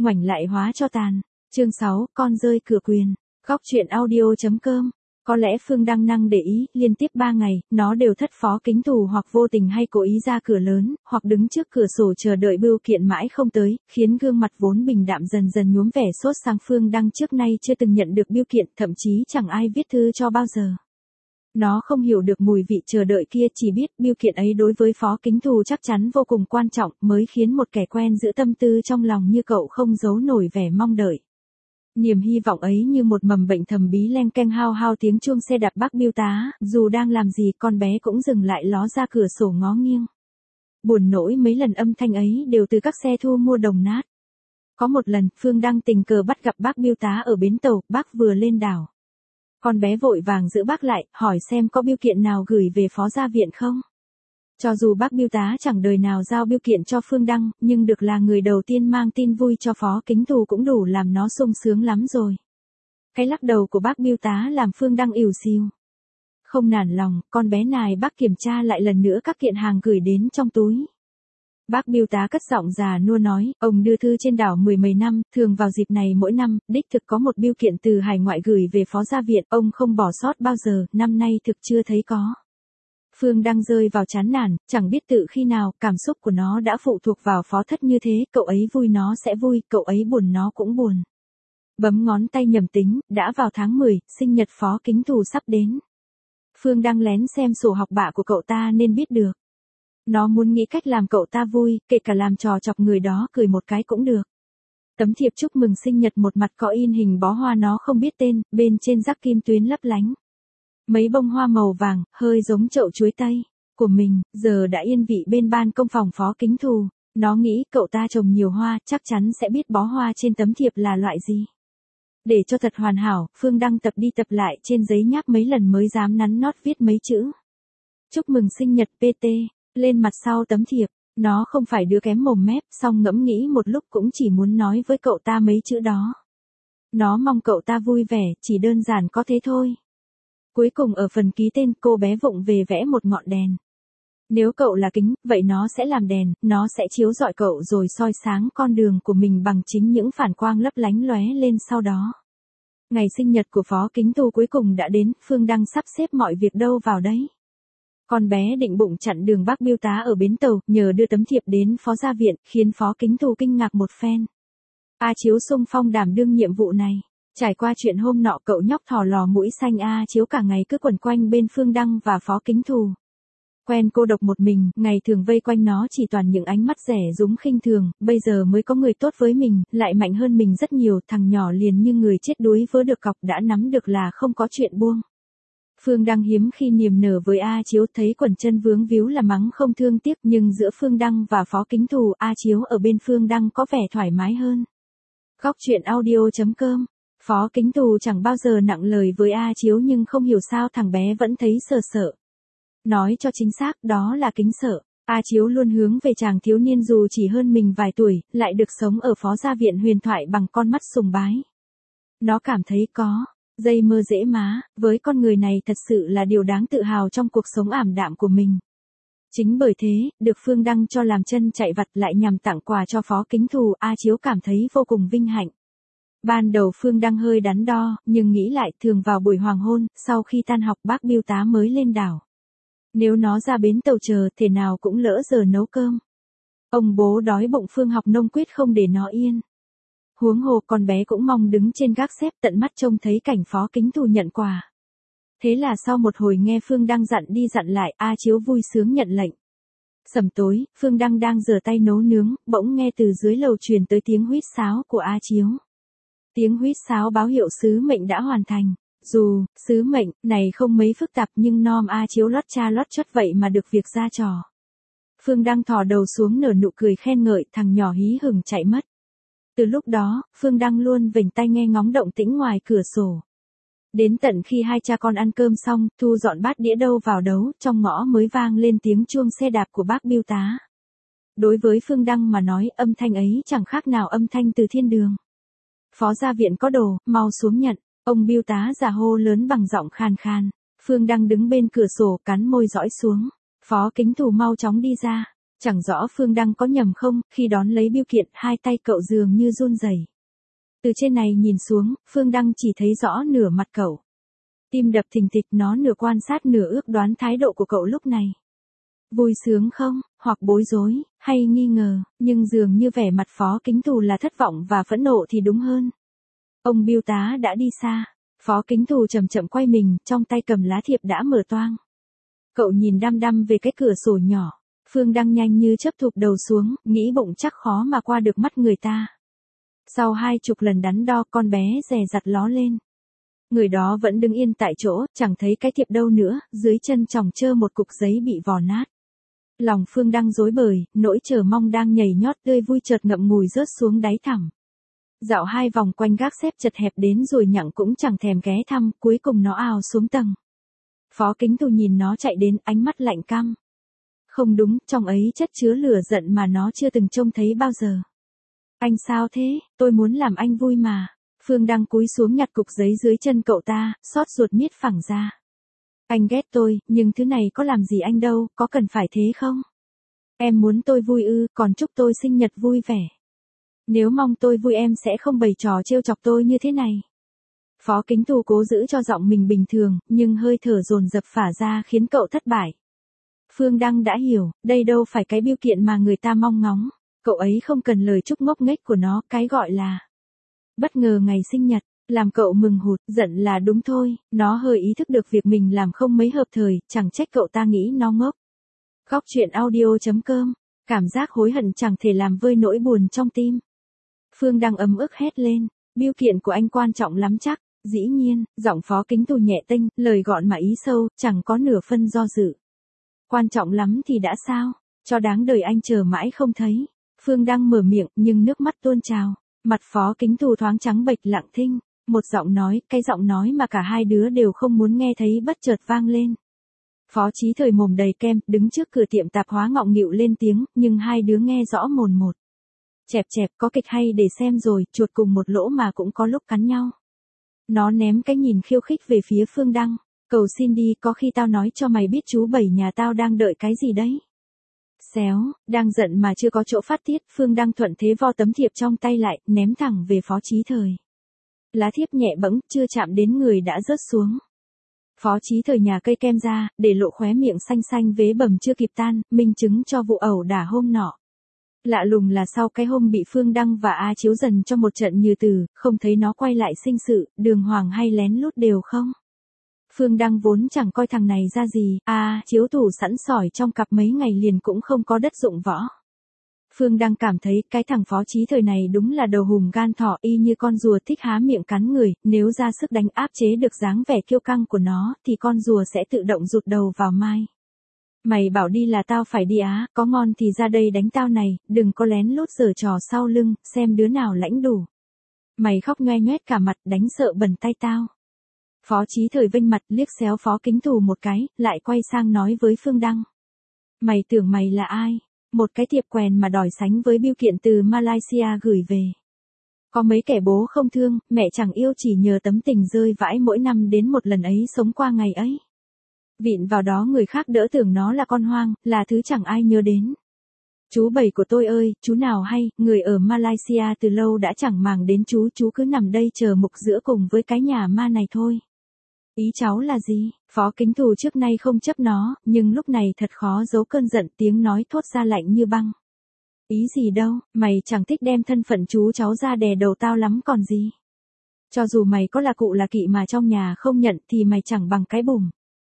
ngoảnh lại hóa cho tàn. Chương 6, con rơi cửa quyền. Góc truyện audio.com. Có lẽ Phương Đăng năng để ý, liên tiếp 3 ngày, nó đều thất phó kính thù hoặc vô tình hay cố ý ra cửa lớn, hoặc đứng trước cửa sổ chờ đợi bưu kiện mãi không tới, khiến gương mặt vốn bình đạm dần dần nhuốm vẻ sốt sang. Phương Đăng trước nay chưa từng nhận được bưu kiện, thậm chí chẳng ai viết thư cho bao giờ. Nó không hiểu được mùi vị chờ đợi kia, chỉ biết bưu kiện ấy đối với phó kính thù chắc chắn vô cùng quan trọng, mới khiến một kẻ quen giữ tâm tư trong lòng như cậu không giấu nổi vẻ mong đợi. Niềm hy vọng ấy như một mầm bệnh thầm bí len keng hao hao tiếng chuông xe đạp bác bưu tá, dù đang làm gì con bé cũng dừng lại ló ra cửa sổ ngó nghiêng. Buồn nỗi mấy lần âm thanh ấy đều từ các xe thu mua đồng nát. Có một lần, Phương Đăng tình cờ bắt gặp bác bưu tá ở bến tàu, bác vừa lên đảo. Con bé vội vàng giữ bác lại, hỏi xem có bưu kiện nào gửi về phó gia viện không. Cho dù bác bưu tá chẳng đời nào giao bưu kiện cho Phương Đăng, nhưng được là người đầu tiên mang tin vui cho phó kính thù cũng đủ làm nó sung sướng lắm rồi. Cái lắc đầu của bác bưu tá làm Phương Đăng ỉu xìu. Không nản lòng, con bé nài bác kiểm tra lại lần nữa các kiện hàng gửi đến trong túi. Bác bưu tá cất giọng già nua nói, ông đưa thư trên đảo mười mấy năm, thường vào dịp này mỗi năm, đích thực có một bưu kiện từ hải ngoại gửi về phó gia viện, ông không bỏ sót bao giờ, năm nay thực chưa thấy có. Phương Đăng rơi vào chán nản, chẳng biết tự khi nào, cảm xúc của nó đã phụ thuộc vào phó thất như thế, cậu ấy vui nó sẽ vui, cậu ấy buồn nó cũng buồn. Bấm ngón tay nhầm tính, đã vào tháng 10, sinh nhật phó kính thù sắp đến. Phương Đăng lén xem sổ học bạ của cậu ta nên biết được. Nó muốn nghĩ cách làm cậu ta vui, kể cả làm trò chọc người đó cười một cái cũng được. Tấm thiệp chúc mừng sinh nhật một mặt có in hình bó hoa nó không biết tên, bên trên rắc kim tuyến lấp lánh. Mấy bông hoa màu vàng, hơi giống chậu chuối tây của mình, giờ đã yên vị bên ban công phòng phó kính thù. Nó nghĩ cậu ta trồng nhiều hoa, chắc chắn sẽ biết bó hoa trên tấm thiệp là loại gì. Để cho thật hoàn hảo, Phương Đăng tập đi tập lại trên giấy nháp mấy lần mới dám nắn nót viết mấy chữ. Chúc mừng sinh nhật PT, lên mặt sau tấm thiệp. Nó không phải đứa kém mồm mép, song ngẫm nghĩ một lúc cũng chỉ muốn nói với cậu ta mấy chữ đó. Nó mong cậu ta vui vẻ, chỉ đơn giản có thế thôi. Cuối cùng ở phần ký tên, cô bé vụng về vẽ một ngọn đèn. Nếu cậu là kính, vậy nó sẽ làm đèn, nó sẽ chiếu rọi cậu rồi soi sáng con đường của mình bằng chính những phản quang lấp lánh lóe lên sau đó. Ngày sinh nhật của phó kính thù cuối cùng đã đến, Phương Đăng sắp xếp mọi việc đâu vào đấy. Con bé định bụng chặn đường bác bưu tá ở bến tàu, nhờ đưa tấm thiệp đến phó gia viện, khiến phó kính thù kinh ngạc một phen. A Chiếu xung phong đảm đương nhiệm vụ này. Trải qua chuyện hôm nọ, cậu nhóc thò lò mũi xanh A Chiếu cả ngày cứ quẩn quanh bên Phương Đăng và phó kính thù. Quen cô độc một mình, ngày thường vây quanh nó chỉ toàn những ánh mắt rẻ rúng khinh thường, bây giờ mới có người tốt với mình, lại mạnh hơn mình rất nhiều, thằng nhỏ liền như người chết đuối vớ được cọc đã nắm được là không có chuyện buông. Phương Đăng hiếm khi niềm nở với A Chiếu, thấy quần chân vướng víu là mắng không thương tiếc, nhưng giữa Phương Đăng và phó kính thù, A Chiếu ở bên Phương Đăng có vẻ thoải mái hơn. Góc truyện audio.com. Phó kính thù chẳng bao giờ nặng lời với A Chiếu nhưng không hiểu sao thằng bé vẫn thấy sợ sợ. Nói cho chính xác, đó là kính sợ. A Chiếu luôn hướng về chàng thiếu niên dù chỉ hơn mình vài tuổi, lại được sống ở phó gia viện huyền thoại bằng con mắt sùng bái. Nó cảm thấy có dây mơ dễ má, với con người này thật sự là điều đáng tự hào trong cuộc sống ảm đạm của mình. Chính bởi thế, được Phương Đăng cho làm chân chạy vặt lại nhằm tặng quà cho phó kính thù, A Chiếu cảm thấy vô cùng vinh hạnh. Ban đầu Phương Đăng hơi đắn đo, nhưng nghĩ lại thường vào buổi hoàng hôn, sau khi tan học bác bưu tá mới lên đảo. Nếu nó ra bến tàu chờ, thể nào cũng lỡ giờ nấu cơm. Ông bố đói bụng Phương học nông quyết không để nó yên. Huống hồ con bé cũng mong đứng trên gác xếp tận mắt trông thấy cảnh phó kính thù nhận quà. Thế là sau một hồi nghe Phương Đăng dặn đi dặn lại, A Chiếu vui sướng nhận lệnh. Sẩm tối, Phương Đăng đang giở tay nấu nướng, bỗng nghe từ dưới lầu truyền tới tiếng huýt sáo của A Chiếu. Tiếng huýt sáo báo hiệu sứ mệnh đã hoàn thành. Dù, sứ mệnh, này không mấy phức tạp nhưng nom A Chiếu lót cha lót chót vậy mà được việc ra trò. Phương Đăng thò đầu xuống nở nụ cười khen ngợi, thằng nhỏ hí hửng chạy mất. Từ lúc đó, Phương Đăng luôn vểnh tai nghe ngóng động tĩnh ngoài cửa sổ. Đến tận khi hai cha con ăn cơm xong, thu dọn bát đĩa đâu vào đấu, trong ngõ mới vang lên tiếng chuông xe đạp của bác bưu tá. Đối với Phương Đăng mà nói, âm thanh ấy chẳng khác nào âm thanh từ thiên đường. Phó gia viện có đồ, mau xuống nhận. Ông bưu tá già hô lớn bằng giọng khàn khàn. Phương Đăng đứng bên cửa sổ cắn môi dõi xuống. Phó kính thù mau chóng đi ra. Chẳng rõ Phương Đăng có nhầm không, khi đón lấy bưu kiện, hai tay cậu dường như run rẩy. Từ trên này nhìn xuống, Phương Đăng chỉ thấy rõ nửa mặt cậu. Tim đập thình thịch, nó nửa quan sát nửa ước đoán thái độ của cậu lúc này. Vui sướng không, hoặc bối rối, hay nghi ngờ, nhưng dường như vẻ mặt Phó Kính Thù là thất vọng và phẫn nộ thì đúng hơn. Ông bưu tá đã đi xa. Phó Kính Thù chậm chậm quay mình, trong tay cầm lá thiệp đã mở toang. Cậu nhìn đăm đăm về cái cửa sổ nhỏ. Phương Đăng nhanh như chớp thụp đầu xuống, nghĩ bụng chắc khó mà qua được mắt người ta. Sau 20 lần đắn đo, con bé dè dặt ló lên. Người đó vẫn đứng yên tại chỗ, chẳng thấy cái thiệp đâu nữa, dưới chân chòng chơ một cục giấy bị vò nát. Lòng Phương Đăng rối bời, nỗi chờ mong đang nhảy nhót tươi vui chợt ngậm ngùi rớt xuống đáy thẳm. Dạo 2 vòng quanh gác xếp chật hẹp đến rồi nhặng cũng chẳng thèm ghé thăm, cuối cùng nó ào xuống tầng. Phó Kính Thù nhìn nó chạy đến, ánh mắt lạnh căm. Không đúng, trong ấy chất chứa lửa giận mà nó chưa từng trông thấy bao giờ. Anh sao thế, tôi muốn làm anh vui mà. Phương Đăng cúi xuống nhặt cục giấy dưới chân cậu ta, xót ruột miết phẳng ra. Anh ghét tôi, nhưng thứ này có làm gì anh đâu, có cần phải thế không? Em muốn tôi vui ư, còn chúc tôi sinh nhật vui vẻ. Nếu mong tôi vui em sẽ không bày trò trêu chọc tôi như thế này. Phó Kính Thù cố giữ cho giọng mình bình thường, nhưng hơi thở dồn dập phả ra khiến cậu thất bại. Phương Đăng đã hiểu, đây đâu phải cái bưu kiện mà người ta mong ngóng. Cậu ấy không cần lời chúc ngốc nghếch của nó, cái gọi là bất ngờ ngày sinh nhật, làm cậu mừng hụt, giận là đúng thôi, nó hơi ý thức được việc mình làm không mấy hợp thời, chẳng trách cậu ta nghĩ nó ngốc. Góc truyện audio.com, cảm giác hối hận chẳng thể làm vơi nỗi buồn trong tim. Phương Đăng ấm ức hét lên, bưu kiện của anh quan trọng lắm chắc, dĩ nhiên, giọng Phó Kính Thù nhẹ tênh, lời gọn mà ý sâu, chẳng có nửa phân do dự. Quan trọng lắm thì đã sao, cho đáng đời anh chờ mãi không thấy. Phương Đăng mở miệng, nhưng nước mắt tuôn trào. Mặt Phó Kính Thù thoáng trắng bệch lặng thinh, một giọng nói, cái giọng nói mà cả hai đứa đều không muốn nghe thấy bất chợt vang lên. Phó Chí Thời mồm đầy kem, đứng trước cửa tiệm tạp hóa ngọng nghịu lên tiếng, nhưng hai đứa nghe rõ mồn một. Chẹp chẹp, có kịch hay để xem rồi, chuột cùng một lỗ mà cũng có lúc cắn nhau. Nó ném cái nhìn khiêu khích về phía Phương Đăng, cầu xin đi, có khi tao nói cho mày biết chú Bảy nhà tao đang đợi cái gì đấy. Xéo, đang giận mà chưa có chỗ phát tiết, Phương Đăng thuận thế vo tấm thiệp trong tay lại, ném thẳng về Phó Chí Thời. Lá thiệp nhẹ bẫng, chưa chạm đến người đã rớt xuống. Phó Chí Thời nhà cây kem ra, để lộ khóe miệng xanh xanh vế bầm chưa kịp tan, minh chứng cho vụ ẩu đả hôm nọ. Lạ lùng là sau cái hôm bị Phương Đăng và A Chiếu dần cho một trận như từ, không thấy nó quay lại sinh sự, đường hoàng hay lén lút đều không. Phương Đăng vốn chẳng coi thằng này ra gì, Chiếu thủ sẵn sỏi trong cặp mấy ngày liền cũng không có đất dụng võ. Phương Đăng cảm thấy cái thằng Phó Chí Thời này đúng là đầu hùm gan thỏ, y như con rùa thích há miệng cắn người, nếu ra sức đánh áp chế được dáng vẻ kiêu căng của nó thì con rùa sẽ tự động rụt đầu vào mai. Mày bảo đi là tao phải đi á, có ngon thì ra đây đánh tao này, đừng có lén lút giở trò sau lưng, xem đứa nào lãnh đủ. Mày khóc nhoe nhoét cả mặt, đánh sợ bẩn tay tao. Phó Chí Thời vênh mặt liếc xéo Phó Kính Thù một cái, lại quay sang nói với Phương Đăng. Mày tưởng mày là ai? Một cái thiệp quèn mà đòi sánh với bưu kiện từ Malaysia gửi về. Có mấy kẻ bố không thương, mẹ chẳng yêu chỉ nhờ tấm tình rơi vãi mỗi năm đến một lần ấy sống qua ngày ấy. Vịn vào đó người khác đỡ tưởng nó là con hoang, là thứ chẳng ai nhớ đến. Chú Bảy của tôi ơi, chú nào hay, người ở Malaysia từ lâu đã chẳng màng đến chú cứ nằm đây chờ mục giữa cùng với cái nhà ma này thôi. Ý cháu là gì? Phó Kính Thù trước nay không chấp nó, nhưng lúc này thật khó giấu cơn giận, tiếng nói thốt ra lạnh như băng. Ý gì đâu, mày chẳng thích đem thân phận chú cháu ra đè đầu tao lắm còn gì. Cho dù mày có là cụ là kỵ mà trong nhà không nhận thì mày chẳng bằng cái bùm.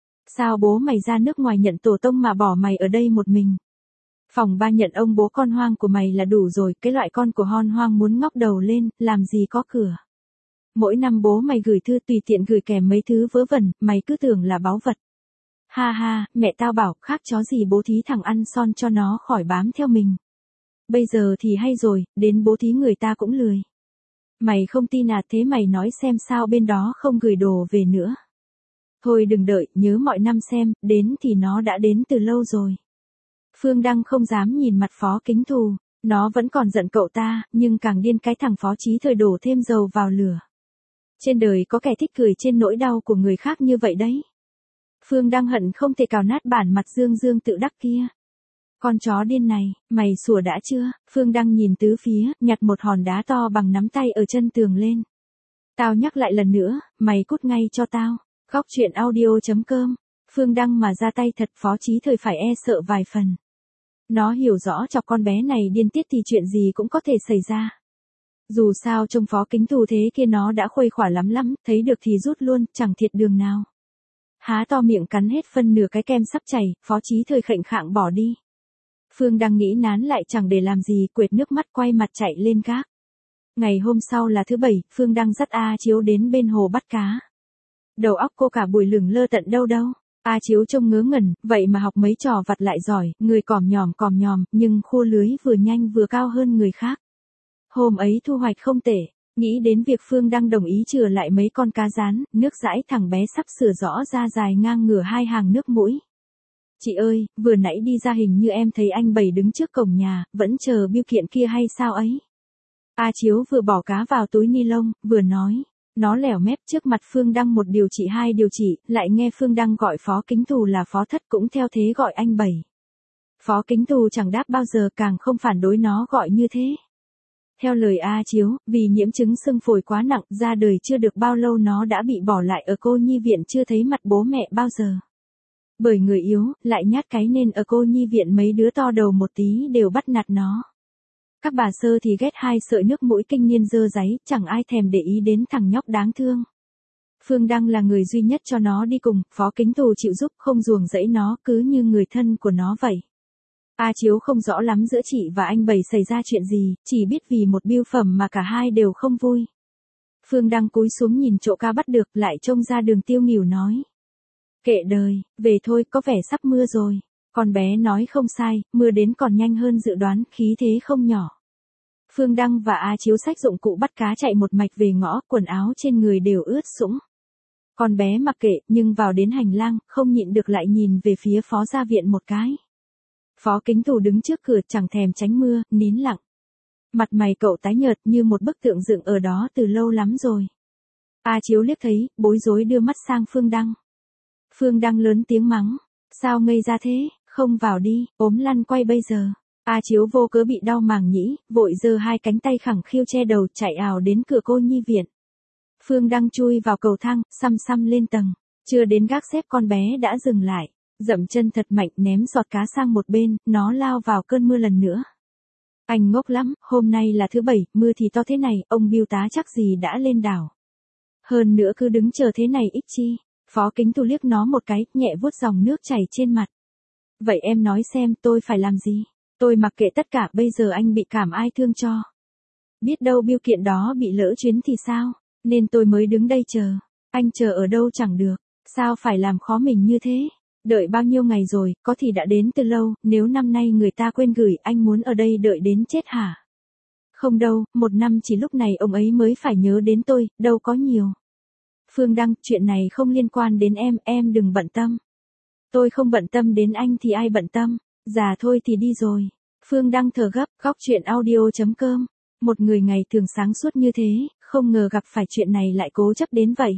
Sao bố mày ra nước ngoài nhận tổ tông mà bỏ mày ở đây một mình? Phòng ba nhận ông bố con hoang của mày là đủ rồi, cái loại con của hon hoang muốn ngóc đầu lên, làm gì có cửa. Mỗi năm bố mày gửi thư tùy tiện gửi kèm mấy thứ vớ vẩn, mày cứ tưởng là báu vật. Ha ha, mẹ tao bảo, khác chó gì bố thí thằng ăn son cho nó khỏi bám theo mình. Bây giờ thì hay rồi, đến bố thí người ta cũng lười. Mày không tin à, thế mày nói xem sao bên đó không gửi đồ về nữa. Thôi đừng đợi, nhớ mọi năm xem, đến thì nó đã đến từ lâu rồi. Phương Đăng không dám nhìn mặt Phó Kính Thù, nó vẫn còn giận cậu ta, nhưng càng điên cái thằng Phó Chí Thời đổ thêm dầu vào lửa. Trên đời có kẻ thích cười trên nỗi đau của người khác như vậy đấy. Phương Đăng hận không thể cào nát bản mặt dương dương tự đắc kia. Con chó điên này, mày sủa đã chưa? Phương Đăng nhìn tứ phía, nhặt một hòn đá to bằng nắm tay ở chân tường lên. Tao nhắc lại lần nữa, mày cút ngay cho tao. Góc truyện audio.com. Phương Đăng mà ra tay thật Phó Chí Thời phải e sợ vài phần. Nó hiểu rõ chọc con bé này điên tiết thì chuyện gì cũng có thể xảy ra. Dù sao trong Phó Kính Tù thế kia nó đã khuây khỏa lắm, thấy được thì rút luôn, chẳng thiệt đường nào. Há to miệng cắn hết phân nửa cái kem sắp chảy, Phó Chí Thời khệnh khạng bỏ đi. Phương Đăng nghĩ nán lại chẳng để làm gì, quệt nước mắt quay mặt chạy lên gác. Ngày hôm sau là thứ Bảy, Phương Đăng dắt A Chiếu đến bên hồ bắt cá. Đầu óc cô cả buổi lửng lơ tận đâu. A Chiếu trông ngớ ngẩn, vậy mà học mấy trò vặt lại giỏi, người còm nhòm, nhưng khua lưới vừa nhanh vừa cao hơn người khác. Hôm ấy thu hoạch không tệ, nghĩ đến việc Phương Đăng đồng ý chừa lại mấy con cá rán, nước dãi thằng bé sắp sửa rõ ra dài ngang ngửa hai hàng nước mũi. Chị ơi, vừa nãy đi ra hình như em thấy anh Bảy đứng trước cổng nhà, vẫn chờ bưu kiện kia hay sao ấy? A Chiếu vừa bỏ cá vào túi ni lông, vừa nói. Nó lẻo mép trước mặt Phương Đăng một điều chỉ hai điều chỉ, lại nghe Phương Đăng gọi Phó Kính Tù là Phó Thất cũng theo thế gọi anh Bảy. Phó Kính Tù chẳng đáp bao giờ, càng không phản đối nó gọi như thế. Theo lời A Chiếu, vì nhiễm chứng xương phổi quá nặng, ra đời chưa được bao lâu nó đã bị bỏ lại ở cô nhi viện, chưa thấy mặt bố mẹ bao giờ. Bởi người yếu, lại nhát cái nên ở cô nhi viện mấy đứa to đầu một tí đều bắt nạt nó. Các bà sơ thì ghét hai sợi nước mũi kinh niên dơ dáy, chẳng ai thèm để ý đến thằng nhóc đáng thương. Phương Đăng là người duy nhất cho nó đi cùng, Phó Kính Tù chịu giúp, không ruồng rẫy nó, cứ như người thân của nó vậy. A Chiếu không rõ lắm giữa chị và anh Bảy xảy ra chuyện gì, chỉ biết vì một bưu phẩm mà cả hai đều không vui. Phương Đăng cúi xuống nhìn chỗ cá bắt được, lại trông ra đường tiêu nghỉu nói. Kệ đời, về thôi, có vẻ sắp mưa rồi. Con bé nói không sai, mưa đến còn nhanh hơn dự đoán, khí thế không nhỏ. Phương Đăng và A Chiếu xách dụng cụ bắt cá chạy một mạch về ngõ, quần áo trên người đều ướt sũng. Con bé mặc kệ, nhưng vào đến hành lang, không nhịn được lại nhìn về phía Phó Gia Viện một cái. Phó Kính Tù đứng trước cửa chẳng thèm tránh mưa, nín lặng. Mặt mày cậu tái nhợt như một bức tượng dựng ở đó từ lâu lắm rồi. A Chiếu liếc thấy, bối rối đưa mắt sang Phương Đăng. Phương Đăng lớn tiếng mắng. Sao ngây ra thế, không vào đi, ốm lăn quay bây giờ. A Chiếu vô cớ bị đau màng nhĩ, vội giơ hai cánh tay khẳng khiu che đầu chạy ào đến cửa cô nhi viện. Phương Đăng chui vào cầu thang, xăm lên tầng. Chưa đến gác xếp con bé đã dừng lại. Dậm chân thật mạnh ném giọt cá sang một bên, nó lao vào cơn mưa lần nữa. Anh ngốc lắm, hôm nay là thứ Bảy, mưa thì to thế này, ông bưu tá chắc gì đã lên đảo. Hơn nữa cứ đứng chờ thế này ích chi. Phó Kính Tù liếc nó một cái, nhẹ vuốt dòng nước chảy trên mặt. Vậy em nói xem tôi phải làm gì? Tôi mặc kệ tất cả, bây giờ anh bị cảm ai thương cho. Biết đâu bưu kiện đó bị lỡ chuyến thì sao? Nên tôi mới đứng đây chờ. Anh chờ ở đâu chẳng được. Sao phải làm khó mình như thế? Đợi bao nhiêu ngày rồi, có thì đã đến từ lâu, nếu năm nay người ta quên gửi, anh muốn ở đây đợi đến chết hả? Không đâu, một năm chỉ lúc này ông ấy mới phải nhớ đến tôi, đâu có nhiều. Phương Đăng, chuyện này không liên quan đến em đừng bận tâm. Tôi không bận tâm đến anh thì ai bận tâm, già thôi thì đi rồi. Phương Đăng thở gấp, góc truyện audio.com. Một người ngày thường sáng suốt như thế, không ngờ gặp phải chuyện này lại cố chấp đến vậy.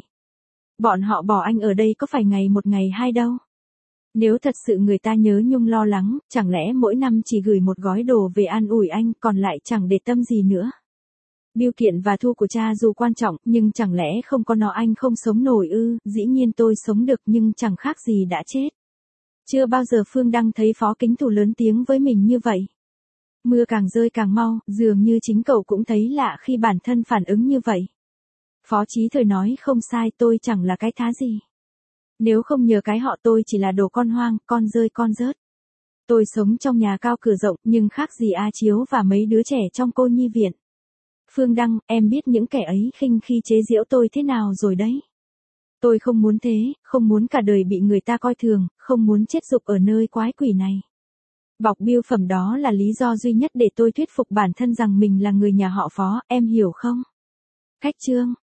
Bọn họ bỏ anh ở đây có phải ngày một ngày hai đâu. Nếu thật sự người ta nhớ nhung lo lắng, chẳng lẽ mỗi năm chỉ gửi một gói đồ về an ủi anh, còn lại chẳng để tâm gì nữa. Bưu kiện và thu của cha dù quan trọng, nhưng chẳng lẽ không có nó anh không sống nổi ư? Dĩ nhiên tôi sống được nhưng chẳng khác gì đã chết. Chưa bao giờ Phương Đăng thấy Phó Kính Tù lớn tiếng với mình như vậy. Mưa càng rơi càng mau, dường như chính cậu cũng thấy lạ khi bản thân phản ứng như vậy. Phó Chí Thời nói không sai, tôi chẳng là cái thá gì. Nếu không nhờ cái họ tôi chỉ là đồ con hoang, con rơi con rớt. Tôi sống trong nhà cao cửa rộng, nhưng khác gì A Chiếu và mấy đứa trẻ trong cô nhi viện. Phương Đăng, em biết những kẻ ấy khinh khi chế giễu tôi thế nào rồi đấy. Tôi không muốn thế, không muốn cả đời bị người ta coi thường, không muốn chết rục ở nơi quái quỷ này. Bọc bưu phẩm đó là lý do duy nhất để tôi thuyết phục bản thân rằng mình là người nhà họ Phó, em hiểu không? Cách chương